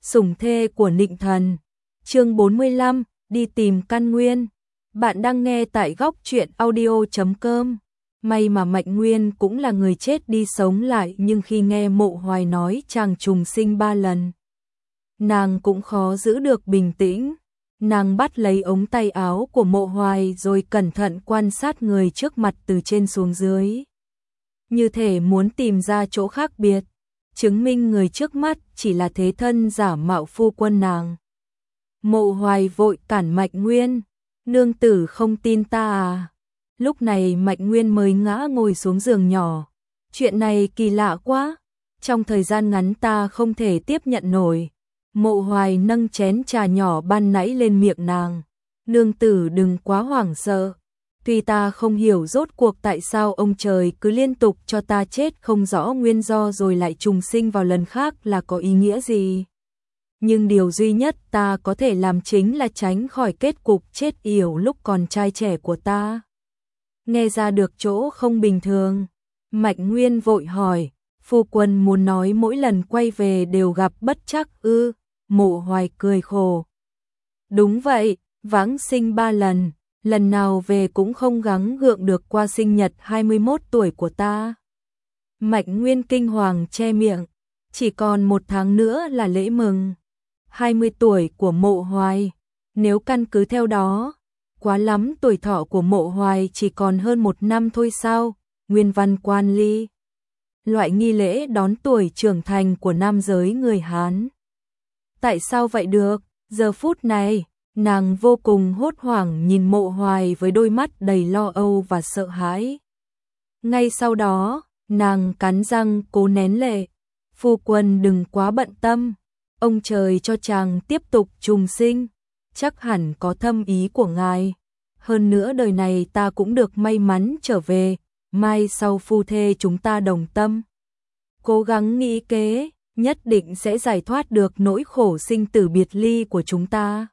Sủng thê của Nịnh Thần. Chương 45, đi tìm căn nguyên. Bạn đang nghe tại góc truyện audio.com. May mà Mạnh Nguyên cũng là người chết đi sống lại, nhưng khi nghe Mộ Hoài nói chàng trùng sinh 3 lần, nàng cũng khó giữ được bình tĩnh. Nàng bắt lấy ống tay áo của Mộ Hoài rồi cẩn thận quan sát người trước mặt từ trên xuống dưới, như thể muốn tìm ra chỗ khác biệt, chứng minh người trước mắt chỉ là thế thân giả mạo phu quân nàng. Mộ Hoài vội cản Mạnh Nguyên, nương tử không tin ta à? Lúc này Mạnh Nguyên mới ngã ngồi xuống giường nhỏ. Chuyện này kỳ lạ quá, trong thời gian ngắn ta không thể tiếp nhận nổi. Mộ Hoài nâng chén trà nhỏ ban nãy lên miệng nàng. Nương tử đừng quá hoảng sợ. Tuy ta không hiểu rốt cuộc tại sao ông trời cứ liên tục cho ta chết không rõ nguyên do rồi lại trùng sinh vào lần khác là có ý nghĩa gì. Nhưng điều duy nhất ta có thể làm chính là tránh khỏi kết cục chết yểu lúc còn trai trẻ của ta. Nghe ra được chỗ không bình thường, Mạnh Nguyên vội hỏi, phu quân muốn nói mỗi lần quay về đều gặp bất trắc ư? Mộ Hoài cười khổ. Đúng vậy, vãng sinh 3 lần, lần nào về cũng không gắng gượng được qua sinh nhật 21 tuổi của ta. Mạnh Nguyên kinh hoàng che miệng, chỉ còn 1 tháng nữa là lễ mừng 20 tuổi của Mộ Hoài. Nếu căn cứ theo đó, quá lắm tuổi thọ của Mộ Hoài chỉ còn hơn 1 năm thôi sao? Nguyên văn quan ly, loại nghi lễ đón tuổi trưởng thành của nam giới người Hán. Tại sao vậy được? Giờ phút này, nàng vô cùng hốt hoảng nhìn Mộ Hoài với đôi mắt đầy lo âu và sợ hãi. Ngay sau đó, nàng cắn răng cố nén lệ. Phu quân đừng quá bận tâm, ông trời cho chàng tiếp tục trùng sinh, chắc hẳn có thâm ý của ngài. Hơn nữa đời này ta cũng được may mắn trở về, mai sau phu thê chúng ta đồng tâm, cố gắng nghĩ kế, nhất định sẽ giải thoát được nỗi khổ sinh tử biệt ly của chúng ta.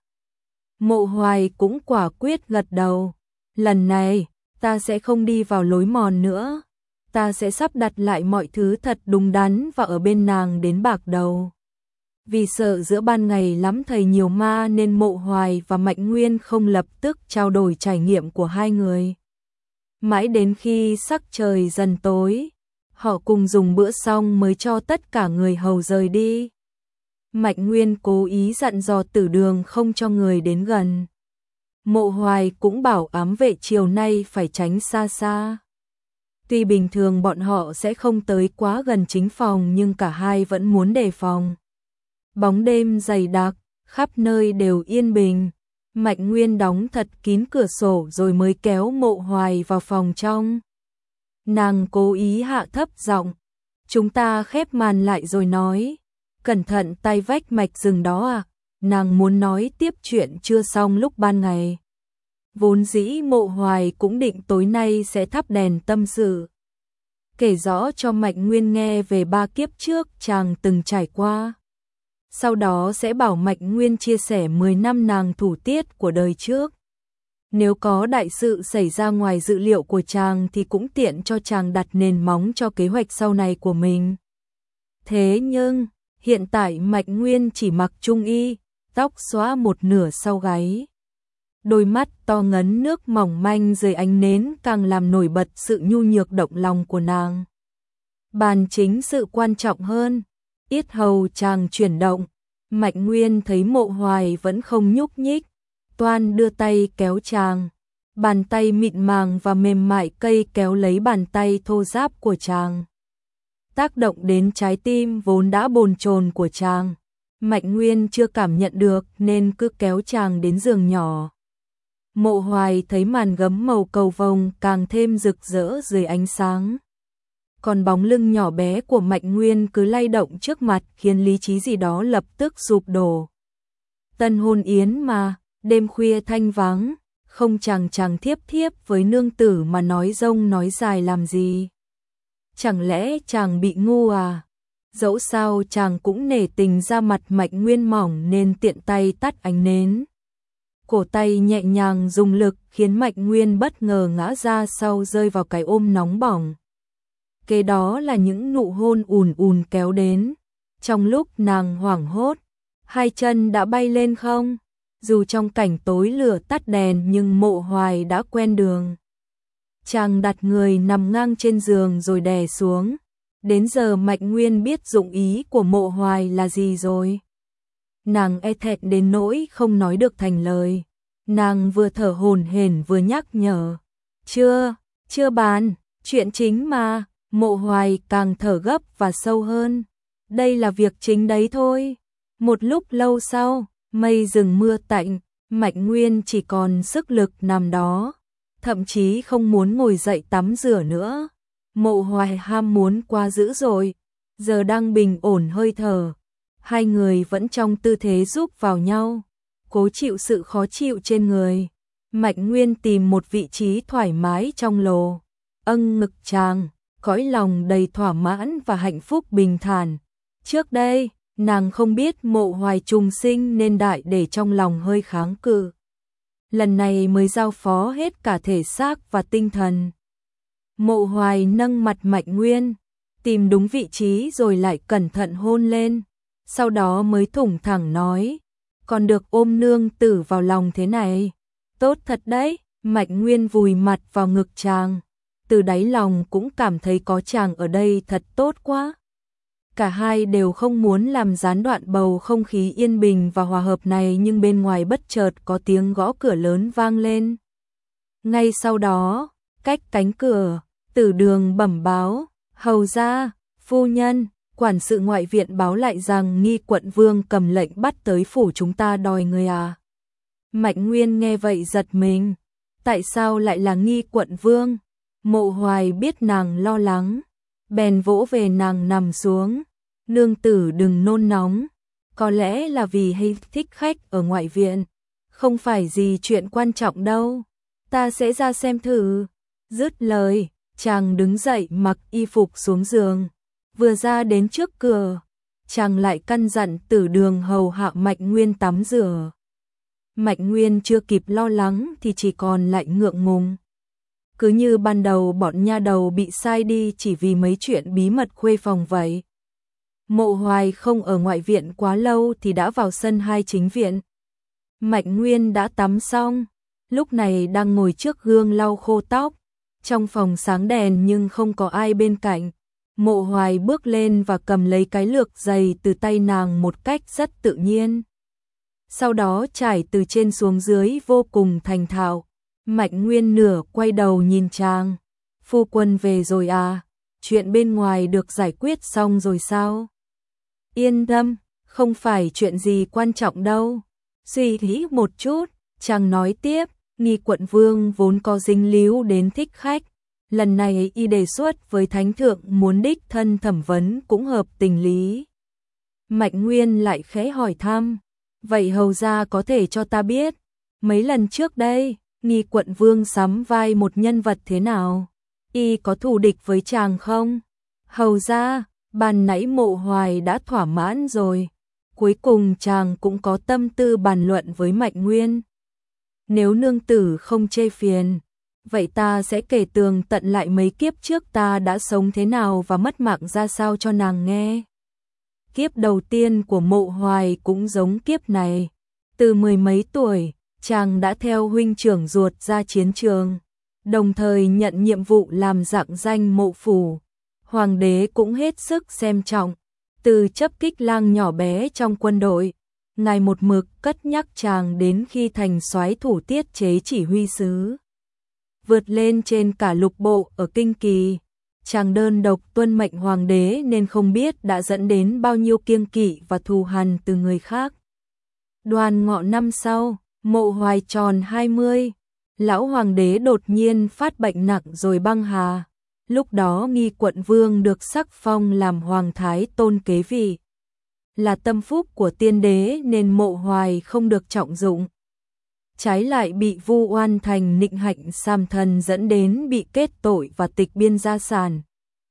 Mộ Hoài cũng quả quyết gật đầu. Lần này, ta sẽ không đi vào lối mòn nữa. Ta sẽ sắp đặt lại mọi thứ thật đúng đắn và ở bên nàng đến bạc đầu. Vì sợ giữa ban ngày lắm thầy nhiều ma nên Mộ Hoài và Mạnh Nguyên không lập tức trao đổi trải nghiệm của hai người. Mãi đến khi sắc trời dần tối, họ cùng dùng bữa xong mới cho tất cả người hầu rời đi. Mạnh Nguyên cố ý dặn dò Tử Đường không cho người đến gần. Mộ Hoài cũng bảo ám vệ chiều nay phải tránh xa xa. Tuy bình thường bọn họ sẽ không tới quá gần chính phòng nhưng cả hai vẫn muốn đề phòng. Bóng đêm dày đặc, khắp nơi đều yên bình. Mạnh Nguyên đóng thật kín cửa sổ rồi mới kéo Mộ Hoài vào phòng trong. Nàng cố ý hạ thấp giọng, chúng ta khép màn lại rồi nói. Cẩn thận tay vách mạch rừng đó à? Nàng muốn nói tiếp chuyện chưa xong lúc ban ngày. Vốn dĩ Mộ Hoài cũng định tối nay sẽ thắp đèn tâm sự, kể rõ cho Mạnh Nguyên nghe về 3 kiếp trước chàng từng trải qua. Sau đó sẽ bảo Mạnh Nguyên chia sẻ 10 năm nàng thủ tiết của đời trước. Nếu có đại sự xảy ra ngoài dự liệu của chàng thì cũng tiện cho chàng đặt nền móng cho kế hoạch sau này của mình. Thế nhưng, hiện tại Mạnh Nguyên chỉ mặc trung y, tóc xóa một nửa sau gáy. Đôi mắt to ngấn nước mỏng manh dưới ánh nến càng làm nổi bật sự nhu nhược động lòng của nàng. Bàn chính sự quan trọng hơn, yết hầu chàng chuyển động. Mạnh Nguyên thấy Mộ Hoài vẫn không nhúc nhích, toan đưa tay kéo chàng. Bàn tay mịn màng và mềm mại cây kéo lấy bàn tay thô ráp của chàng, tác động đến trái tim vốn đã bồn chồn của chàng. Mạnh Nguyên chưa cảm nhận được nên cứ kéo chàng đến giường nhỏ. Mộ Hoài thấy màn gấm màu cầu vồng càng thêm rực rỡ dưới ánh sáng. Còn bóng lưng nhỏ bé của Mạnh Nguyên cứ lay động trước mặt khiến lý trí gì đó lập tức sụp đổ. Tân hôn yến mà, đêm khuya thanh vắng, không chàng thiếp thiếp với nương tử mà nói rông nói dài làm gì? Chẳng lẽ chàng bị ngu à? Dẫu sao chàng cũng nể tình ra mặt Mạnh Nguyên mỏng nên tiện tay tắt ánh nến. Cổ tay nhẹ nhàng dùng lực khiến Mạnh Nguyên bất ngờ ngã ra sau rơi vào cái ôm nóng bỏng. Kế đó là những nụ hôn ùn ùn kéo đến. Trong lúc nàng hoảng hốt, hai chân đã bay lên không? Dù trong cảnh tối lửa tắt đèn nhưng Mộ Hoài đã quen đường. Chàng đặt người nằm ngang trên giường rồi đè xuống. Đến giờ Mạnh Nguyên biết dụng ý của Mộ Hoài là gì rồi. Nàng e thẹn đến nỗi không nói được thành lời. Nàng vừa thở hổn hển vừa nhắc nhở. Chưa bàn, chuyện chính mà. Mộ Hoài càng thở gấp và sâu hơn. Đây là việc chính đấy thôi. Một lúc lâu sau, mây dừng mưa tạnh, Mạnh Nguyên chỉ còn sức lực nằm đó. Thậm chí không muốn ngồi dậy tắm rửa nữa. Mộ Hoài ham muốn quá dữ rồi. Giờ đang bình ổn hơi thở. Hai người vẫn trong tư thế giúp vào nhau. Cố chịu sự khó chịu trên người. Mạnh Nguyên tìm một vị trí thoải mái trong lồ. Ngực chàng, cõi lòng đầy thỏa mãn và hạnh phúc bình thản. Trước đây, nàng không biết Mộ Hoài trùng sinh nên đại để trong lòng hơi kháng cự. Lần này mới giao phó hết cả thể xác và tinh thần. Mộ Hoài nâng mặt Mạnh Nguyên, tìm đúng vị trí rồi lại cẩn thận hôn lên. Sau đó mới thủng thẳng nói, còn được ôm nương tử vào lòng thế này. Tốt thật đấy, Mạnh Nguyên vùi mặt vào ngực chàng. Từ đáy lòng cũng cảm thấy có chàng ở đây thật tốt quá. Cả hai đều không muốn làm gián đoạn bầu không khí yên bình và hòa hợp này nhưng bên ngoài bất chợt có tiếng gõ cửa lớn vang lên. Ngay sau đó, cách cánh cửa, Tử Đường bẩm báo, hầu gia, phu nhân, quản sự ngoại viện báo lại rằng Nghi quận vương cầm lệnh bắt tới phủ chúng ta đòi người à. Mạnh Nguyên nghe vậy giật mình, tại sao lại là Nghi quận vương? Mộ Hoài biết nàng lo lắng, bèn vỗ về nàng nằm xuống. Nương tử đừng nôn nóng, có lẽ là vì hay thích khách ở ngoại viện, không phải gì chuyện quan trọng đâu, ta sẽ ra xem thử. Dứt lời, chàng đứng dậy mặc y phục xuống giường, vừa ra đến trước cửa, chàng lại căn dặn Tử Đường hầu hạ Mạnh Nguyên tắm rửa. Mạnh Nguyên chưa kịp lo lắng thì chỉ còn lại ngượng ngùng. Cứ như ban đầu bọn nha đầu bị sai đi chỉ vì mấy chuyện bí mật khuê phòng vậy. Mộ Hoài không ở ngoại viện quá lâu thì đã vào sân hai chính viện. Mạnh Nguyên đã tắm xong, lúc này đang ngồi trước gương lau khô tóc. Trong phòng sáng đèn nhưng không có ai bên cạnh. Mộ Hoài bước lên và cầm lấy cái lược giày từ tay nàng một cách rất tự nhiên. Sau đó trải từ trên xuống dưới vô cùng thành thạo. Mạnh Nguyên nửa quay đầu nhìn chàng. Phu quân về rồi à? Chuyện bên ngoài được giải quyết xong rồi sao? Yên tâm, không phải chuyện gì quan trọng đâu. Suy nghĩ một chút, chàng nói tiếp, Nghi quận vương vốn có dính líu đến thích khách. Lần này y đề xuất với thánh thượng muốn đích thân thẩm vấn cũng hợp tình lý. Mạnh Nguyên lại khẽ hỏi thăm, vậy hầu gia có thể cho ta biết, mấy lần trước đây, Nghi quận vương sắm vai một nhân vật thế nào? Y có thù địch với chàng không? Hầu gia, ban nãy Mộ Hoài đã thỏa mãn rồi. Cuối cùng chàng cũng có tâm tư bàn luận với Mạnh Nguyên. Nếu nương tử không chê phiền, vậy ta sẽ kể tường tận lại mấy kiếp trước ta đã sống thế nào và mất mạng ra sao cho nàng nghe. Kiếp đầu tiên của Mộ Hoài cũng giống kiếp này. Từ mười mấy tuổi, chàng đã theo huynh trưởng ruột ra chiến trường, đồng thời nhận nhiệm vụ làm rạng danh mộ phủ. Hoàng đế cũng hết sức xem trọng, từ chấp kích lang nhỏ bé trong quân đội, ngài một mực cất nhắc chàng đến khi thành soái thủ tiết chế chỉ huy sứ. Vượt lên trên cả lục bộ ở Kinh Kỳ, chàng đơn độc tuân mệnh hoàng đế nên không biết đã dẫn đến bao nhiêu kiêng kỵ và thù hằn từ người khác. Đoan Ngọ năm sau, Mộ Hoài tròn 20, lão hoàng đế đột nhiên phát bệnh nặng rồi băng hà. Lúc đó Nghi quận vương được sắc phong làm hoàng thái tôn kế vị. Là tâm phúc của tiên đế nên Mộ Hoài không được trọng dụng. Trái lại bị Vu Oan Thành nịnh hạnh sam thần dẫn đến bị kết tội và tịch biên gia sản.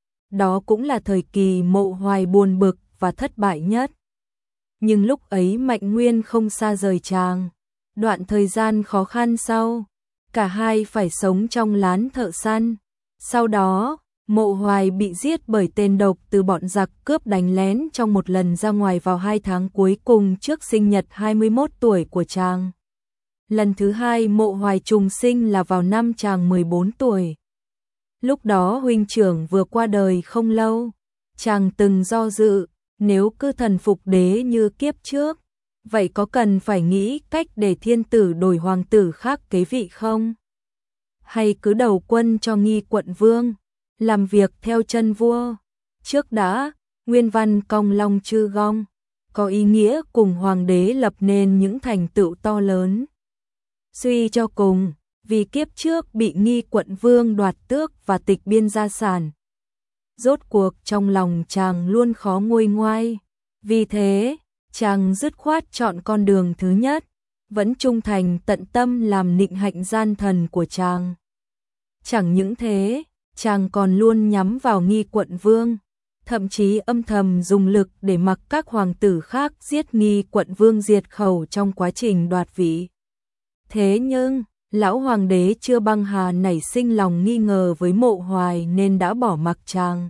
Đó cũng là thời kỳ Mộ Hoài buồn bực và thất bại nhất. Nhưng lúc ấy Mạnh Nguyên không xa rời chàng. Đoạn thời gian khó khăn sau, cả hai phải sống trong lán thợ săn. Sau đó, Mộ Hoài bị giết bởi tên độc từ bọn giặc cướp đánh lén trong một lần ra ngoài vào 2 tháng cuối cùng trước sinh nhật 21 tuổi của chàng. Lần thứ hai Mộ Hoài trùng sinh là vào năm chàng 14 tuổi. Lúc đó huynh trưởng vừa qua đời không lâu, chàng từng do dự, nếu cứ thần phục đế như kiếp trước, vậy có cần phải nghĩ cách để thiên tử đổi hoàng tử khác kế vị không? Hay cứ đầu quân cho Nghi quận vương, làm việc theo chân vua? Trước đã, nguyên văn Cong Long Chư Gong, có ý nghĩa cùng hoàng đế lập nên những thành tựu to lớn. Suy cho cùng, vì kiếp trước bị Nghi quận vương đoạt tước và tịch biên gia sản. Rốt cuộc trong lòng chàng luôn khó nguôi ngoai. Vì thế, chàng dứt khoát chọn con đường thứ nhất, vẫn trung thành tận tâm làm nịnh hạnh gian thần của chàng. Chẳng những thế, chàng còn luôn nhắm vào Nghi quận vương, thậm chí âm thầm dùng lực để mặc các hoàng tử khác giết Nghi quận vương diệt khẩu trong quá trình đoạt vị. Thế nhưng, lão hoàng đế chưa băng hà nảy sinh lòng nghi ngờ với Mộ Hoài nên đã bỏ mặc chàng.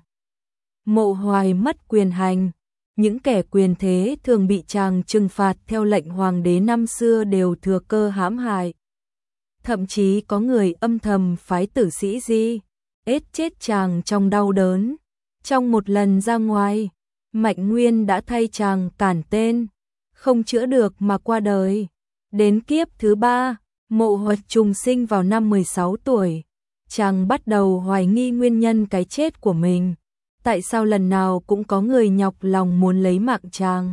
Mộ Hoài mất quyền hành, những kẻ quyền thế thường bị chàng trừng phạt theo lệnh hoàng đế năm xưa đều thừa cơ hãm hại. Thậm chí có người âm thầm phái tử sĩ Di, ết chết chàng trong đau đớn. Trong một lần ra ngoài, Mạnh Nguyên đã thay chàng cản tên, không chữa được mà qua đời. Đến kiếp thứ 3, Mộ Hoài trùng sinh vào năm 16 tuổi, chàng bắt đầu hoài nghi nguyên nhân cái chết của mình. Tại sao lần nào cũng có người nhọc lòng muốn lấy mạng chàng?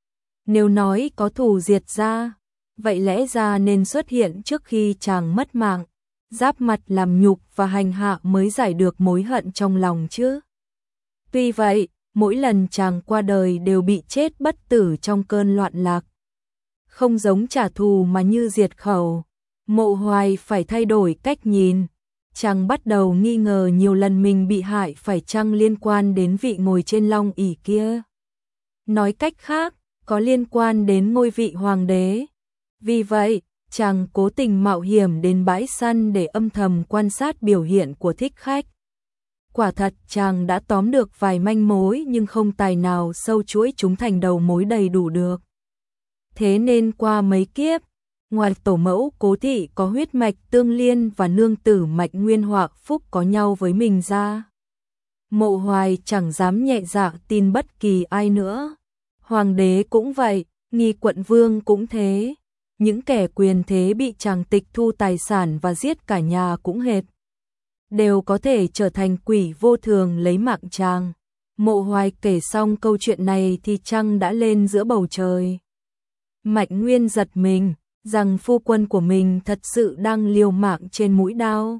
Nếu nói có thù diệt ra, vậy lẽ ra nên xuất hiện trước khi chàng mất mạng, giáp mặt làm nhục và hành hạ mới giải được mối hận trong lòng chứ. Tuy vậy, mỗi lần chàng qua đời đều bị chết bất tử trong cơn loạn lạc. Không giống trả thù mà như diệt khẩu, Mộ Hoài phải thay đổi cách nhìn. Chàng bắt đầu nghi ngờ nhiều lần mình bị hại phải chăng liên quan đến vị ngồi trên long ỷ kia. Nói cách khác, có liên quan đến ngôi vị hoàng đế. Vì vậy, chàng cố tình mạo hiểm đến bãi săn để âm thầm quan sát biểu hiện của thích khách. Quả thật chàng đã tóm được vài manh mối nhưng không tài nào sâu chuỗi chúng thành đầu mối đầy đủ được. Thế nên qua mấy kiếp, ngoài tổ mẫu Cố thị có huyết mạch tương liên và nương tử Mạnh Nguyên họa phúc có nhau với mình ra, Mộ Hoài chẳng dám nhẹ dạ tin bất kỳ ai nữa. Hoàng đế cũng vậy, Nghi quận vương cũng thế. Những kẻ quyền thế bị chàng tịch thu tài sản và giết cả nhà cũng hệt, đều có thể trở thành quỷ vô thường lấy mạng chàng. Mộ Hoài kể xong câu chuyện này thì trăng đã lên giữa bầu trời. Mạnh Nguyên giật mình, rằng phu quân của mình thật sự đang liều mạng trên mũi đao.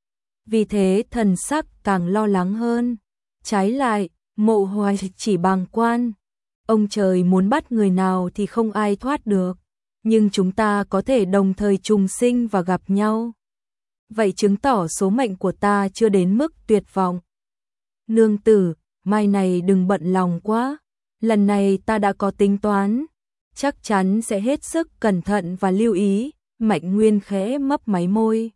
Vì thế thần sắc càng lo lắng hơn. Trái lại, Mộ Hoài chỉ bàng quan. Ông trời muốn bắt người nào thì không ai thoát được. Nhưng chúng ta có thể đồng thời trùng sinh và gặp nhau. Vậy chứng tỏ số mệnh của ta chưa đến mức tuyệt vọng. Nương tử, mai này đừng bận lòng quá. Lần này ta đã có tính toán. Chắc chắn sẽ hết sức cẩn thận và lưu ý. Mạnh Nguyên khẽ mấp máy môi.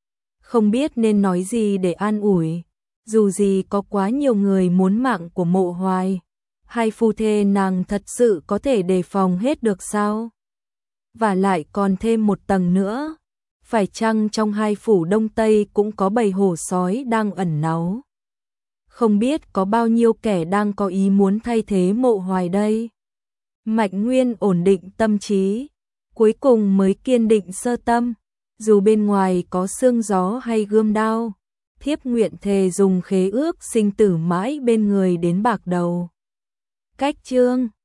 Không biết nên nói gì để an ủi. Dù gì có quá nhiều người muốn mạng của Mộ Hoài. Hai phu thê nàng thật sự có thể đề phòng hết được sao? Và lại còn thêm một tầng nữa. Phải chăng trong hai phủ Đông Tây cũng có bầy hổ sói đang ẩn náu? Không biết có bao nhiêu kẻ đang có ý muốn thay thế Mộ Hoài đây? Mạnh Nguyên ổn định tâm trí, cuối cùng mới kiên định sơ tâm. Dù bên ngoài có sương gió hay gươm đao, thiếp nguyện thề dùng khế ước sinh tử mãi bên người đến bạc đầu. Cách chương